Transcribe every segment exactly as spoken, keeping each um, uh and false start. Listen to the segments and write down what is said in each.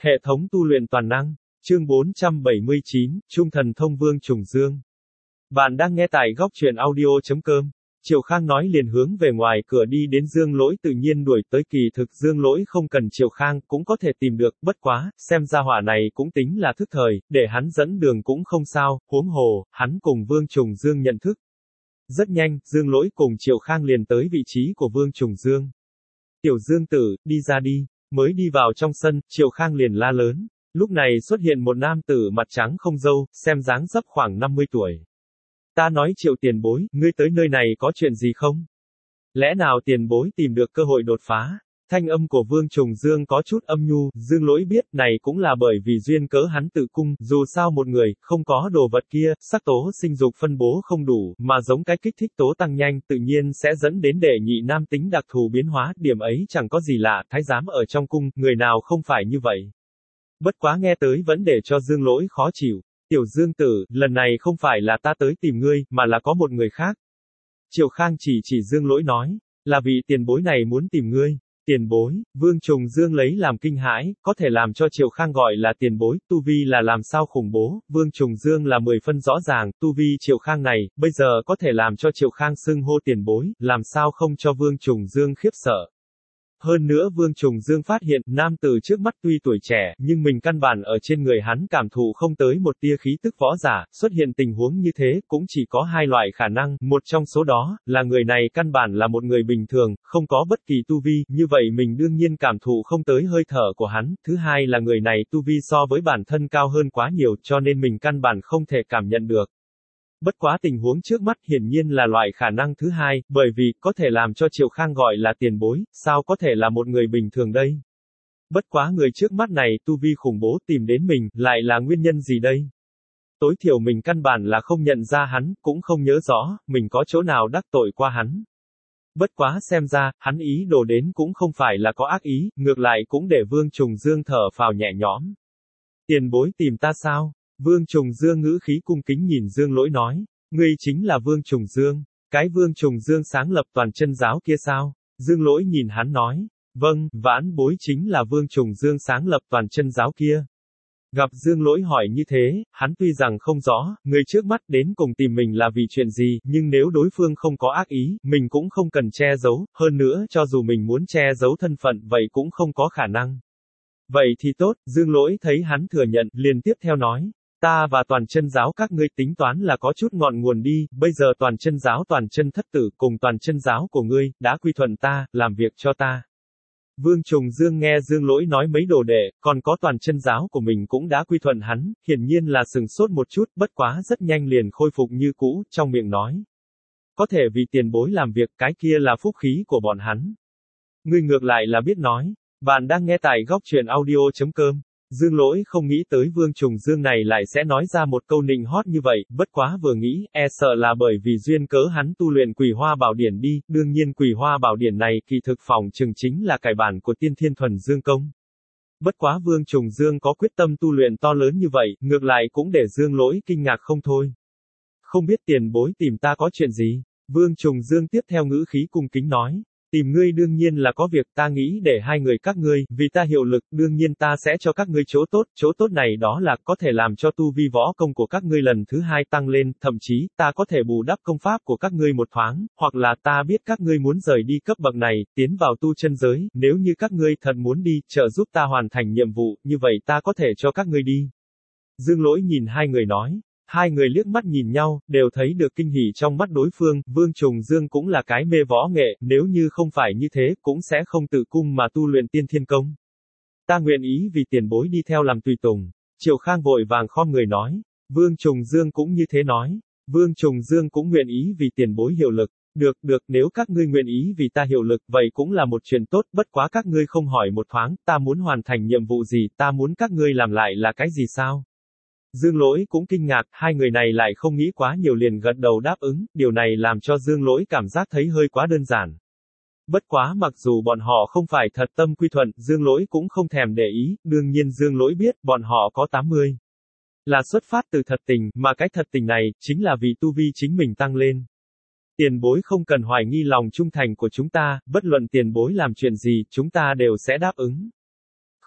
Hệ thống tu luyện toàn năng. Chương bốn trăm bảy mươi chín, Trung thần thông Vương Trùng Dương. Bạn đang nghe tại góc truyện audio.com. Triệu Khang nói liền hướng về ngoài cửa đi đến Dương Lỗi tự nhiên đuổi tới, kỳ thực Dương Lỗi không cần Triệu Khang cũng có thể tìm được, bất quá, xem ra hỏa này cũng tính là thức thời, để hắn dẫn đường cũng không sao, huống hồ, hắn cùng Vương Trùng Dương nhận thức. Rất nhanh, Dương Lỗi cùng Triệu Khang liền tới vị trí của Vương Trùng Dương. Tiểu Dương tử, đi ra đi. Mới đi vào trong sân, Triệu Khang liền la lớn. Lúc này xuất hiện một nam tử mặt trắng không râu, xem dáng dấp khoảng năm mươi tuổi. Ta nói Triệu tiền bối, ngươi tới nơi này có chuyện gì không? Lẽ nào tiền bối tìm được cơ hội đột phá? Thanh âm của Vương Trùng Dương có chút âm nhu, Dương Lỗi biết này cũng là bởi vì duyên cớ hắn tự cung, dù sao một người, không có đồ vật kia, sắc tố sinh dục phân bố không đủ, mà giống cái kích thích tố tăng nhanh tự nhiên sẽ dẫn đến đệ nhị nam tính đặc thù biến hóa, điểm ấy chẳng có gì lạ, thái giám ở trong cung, người nào không phải như vậy. Bất quá nghe tới vẫn để cho Dương Lỗi khó chịu. Tiểu Dương tử, lần này không phải là ta tới tìm ngươi, mà là có một người khác. Triệu Khang chỉ chỉ Dương Lỗi nói, là vị tiền bối này muốn tìm ngươi. Tiền bối, Vương Trùng Dương lấy làm kinh hãi, có thể làm cho Triệu Khang gọi là tiền bối, tu vi là làm sao khủng bố, Vương Trùng Dương là mười phân rõ ràng, tu vi Triệu Khang này, bây giờ có thể làm cho Triệu Khang xưng hô tiền bối, làm sao không cho Vương Trùng Dương khiếp sợ. Hơn nữa Vương Trùng Dương phát hiện, nam tử trước mắt tuy tuổi trẻ, nhưng mình căn bản ở trên người hắn cảm thụ không tới một tia khí tức võ giả, xuất hiện tình huống như thế, cũng chỉ có hai loại khả năng, một trong số đó, là người này căn bản là một người bình thường, không có bất kỳ tu vi, như vậy mình đương nhiên cảm thụ không tới hơi thở của hắn, thứ hai là người này tu vi so với bản thân cao hơn quá nhiều, cho nên mình căn bản không thể cảm nhận được. Bất quá tình huống trước mắt hiển nhiên là loại khả năng thứ hai, bởi vì, có thể làm cho Triệu Khang gọi là tiền bối, sao có thể là một người bình thường đây? Bất quá người trước mắt này, tu vi khủng bố tìm đến mình, lại là nguyên nhân gì đây? Tối thiểu mình căn bản là không nhận ra hắn, cũng không nhớ rõ, mình có chỗ nào đắc tội qua hắn. Bất quá xem ra, hắn ý đồ đến cũng không phải là có ác ý, ngược lại cũng để Vương Trùng Dương thở phào nhẹ nhõm. Tiền bối tìm ta sao? Vương Trùng Dương ngữ khí cung kính nhìn Dương Lỗi nói, ngươi chính là Vương Trùng Dương, cái Vương Trùng Dương sáng lập toàn chân giáo kia sao? Dương Lỗi nhìn hắn nói, vâng, vãn bối chính là Vương Trùng Dương sáng lập toàn chân giáo kia. Gặp Dương Lỗi hỏi như thế, hắn tuy rằng không rõ, người trước mắt đến cùng tìm mình là vì chuyện gì, nhưng nếu đối phương không có ác ý, mình cũng không cần che giấu, hơn nữa cho dù mình muốn che giấu thân phận, vậy cũng không có khả năng. Vậy thì tốt, Dương Lỗi thấy hắn thừa nhận, liền tiếp theo nói. Ta và toàn chân giáo các ngươi tính toán là có chút ngọn nguồn đi, bây giờ toàn chân giáo toàn chân thất tử cùng toàn chân giáo của ngươi, đã quy thuận ta, làm việc cho ta. Vương Trùng Dương nghe Dương Lỗi nói mấy đồ đệ, còn có toàn chân giáo của mình cũng đã quy thuận hắn, hiển nhiên là sừng sốt một chút, bất quá rất nhanh liền khôi phục như cũ, trong miệng nói. Có thể vì tiền bối làm việc, cái kia là phúc khí của bọn hắn. Ngươi ngược lại là biết nói, bạn đang nghe tại góc truyện audio.com. Dương Lỗi không nghĩ tới Vương Trùng Dương này lại sẽ nói ra một câu nịnh hót như vậy, bất quá vừa nghĩ, e sợ là bởi vì duyên cớ hắn tu luyện Quỳ Hoa Bảo Điển đi, đương nhiên Quỳ Hoa Bảo Điển này kỳ thực phòng chừng chính là cải bản của Tiên Thiên Thuần Dương Công. Bất quá Vương Trùng Dương có quyết tâm tu luyện to lớn như vậy, ngược lại cũng để Dương Lỗi kinh ngạc không thôi. Không biết tiền bối tìm ta có chuyện gì? Vương Trùng Dương tiếp theo ngữ khí cung kính nói. Tìm ngươi đương nhiên là có việc, ta nghĩ để hai người các ngươi, vì ta hiệu lực, đương nhiên ta sẽ cho các ngươi chỗ tốt, chỗ tốt này đó là có thể làm cho tu vi võ công của các ngươi lần thứ hai tăng lên, thậm chí, ta có thể bù đắp công pháp của các ngươi một thoáng, hoặc là ta biết các ngươi muốn rời đi cấp bậc này, tiến vào tu chân giới, nếu như các ngươi thật muốn đi, trợ giúp ta hoàn thành nhiệm vụ, như vậy ta có thể cho các ngươi đi. Dương Lỗi nhìn hai người nói. Hai người liếc mắt nhìn nhau, đều thấy được kinh hỉ trong mắt đối phương, Vương Trùng Dương cũng là cái mê võ nghệ, nếu như không phải như thế, cũng sẽ không tự cung mà tu luyện tiên thiên công. Ta nguyện ý vì tiền bối đi theo làm tùy tùng. Triệu Khang vội vàng khom người nói. Vương Trùng Dương cũng như thế nói. Vương Trùng Dương cũng nguyện ý vì tiền bối hiệu lực. Được, được, nếu các ngươi nguyện ý vì ta hiệu lực, vậy cũng là một chuyện tốt, bất quá các ngươi không hỏi một thoáng, ta muốn hoàn thành nhiệm vụ gì, ta muốn các ngươi làm lại là cái gì sao? Dương Lỗi cũng kinh ngạc, hai người này lại không nghĩ quá nhiều liền gật đầu đáp ứng, điều này làm cho Dương Lỗi cảm giác thấy hơi quá đơn giản. Bất quá mặc dù bọn họ không phải thật tâm quy thuận, Dương Lỗi cũng không thèm để ý, đương nhiên Dương Lỗi biết, bọn họ có tám mươi. Là xuất phát từ thật tình, mà cái thật tình này, chính là vì tu vi chính mình tăng lên. Tiền bối không cần hoài nghi lòng trung thành của chúng ta, bất luận tiền bối làm chuyện gì, chúng ta đều sẽ đáp ứng.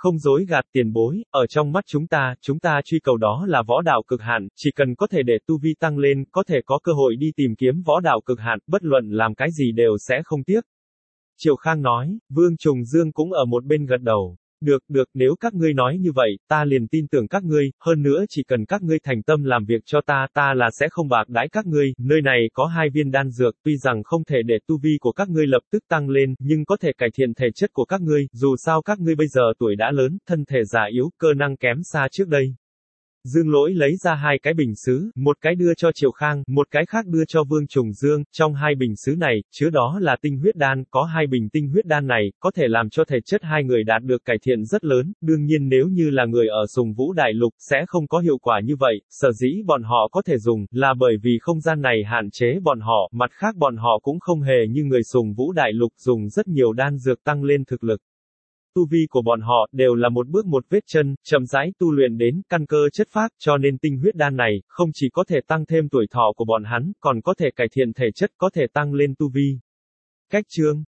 Không dối gạt tiền bối, ở trong mắt chúng ta, chúng ta truy cầu đó là võ đạo cực hạn, chỉ cần có thể để tu vi tăng lên, có thể có cơ hội đi tìm kiếm võ đạo cực hạn, bất luận làm cái gì đều sẽ không tiếc. Triệu Khang nói, Vương Trùng Dương cũng ở một bên gật đầu. Được, được, nếu các ngươi nói như vậy, ta liền tin tưởng các ngươi, hơn nữa chỉ cần các ngươi thành tâm làm việc cho ta, ta là sẽ không bạc đãi các ngươi, nơi này có hai viên đan dược, tuy rằng không thể để tu vi của các ngươi lập tức tăng lên, nhưng có thể cải thiện thể chất của các ngươi, dù sao các ngươi bây giờ tuổi đã lớn, thân thể già yếu, cơ năng kém xa trước đây. Dương Lỗi lấy ra hai cái bình sứ, một cái đưa cho Triệu Khang, một cái khác đưa cho Vương Trùng Dương, trong hai bình sứ này, chứa đó là tinh huyết đan, có hai bình tinh huyết đan này, có thể làm cho thể chất hai người đạt được cải thiện rất lớn, đương nhiên nếu như là người ở Sùng Vũ Đại Lục, sẽ không có hiệu quả như vậy, sở dĩ bọn họ có thể dùng, là bởi vì không gian này hạn chế bọn họ, mặt khác bọn họ cũng không hề như người Sùng Vũ Đại Lục dùng rất nhiều đan dược tăng lên thực lực. Tu vi của bọn họ, đều là một bước một vết chân, chậm rãi tu luyện đến, căn cơ chất phác, cho nên tinh huyết đan này, không chỉ có thể tăng thêm tuổi thọ của bọn hắn, còn có thể cải thiện thể chất, có thể tăng lên tu vi. Cách chương